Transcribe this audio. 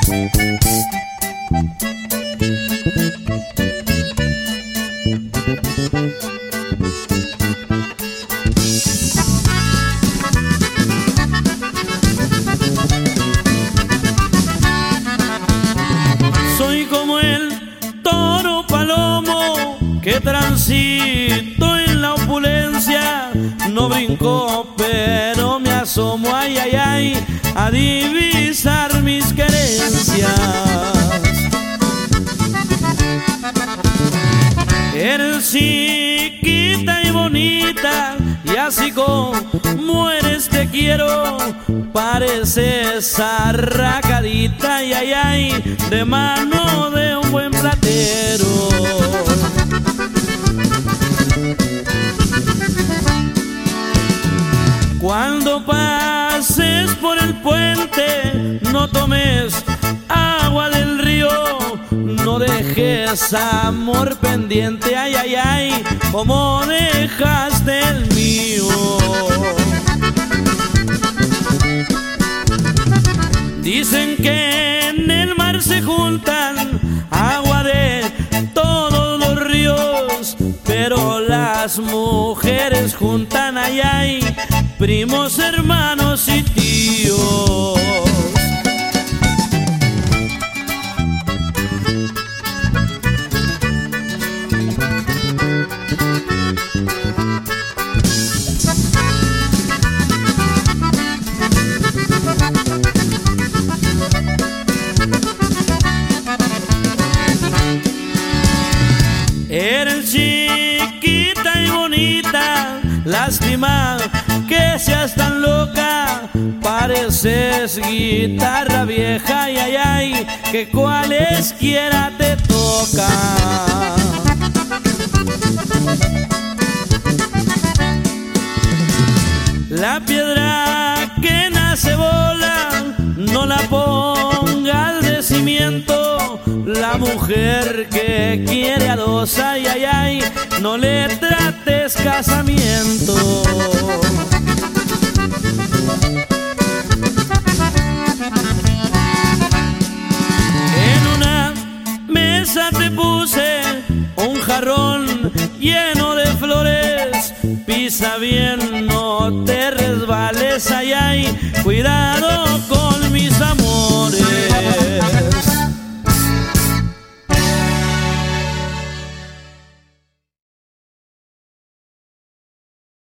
Soy como el toro palomo que transito en la opulencia. No brinco, pero me asomo, ay, ay, ay, a divisar mis querencias. Eres chiquita y bonita, y así como eres te quiero. Pareces arracadita, ay, ay, ay, de mano de un buen platero. Cuando pases por el puente, no tomes agua del río, no dejes amor pendiente, ay, ay, ay, como dejaste el mío. Dicen que en el mar se juntan agua de todos los ríos, pero las mujeres juntan, ay, ay, primos, hermanos y tíos. Eres chiquita y bonita, lástima que seas tan loca. Pareces guitarra vieja, ay, ay, ay, que cualesquiera te toca. La piedra que nace bola, no la pongas de cimiento. La mujer que quiere a dos, ay, ay, ay, no le trates casamiento. En una mesa te puse un jarrón lleno de flores. Pisa bien, no te resbales, ay, ay, cuidado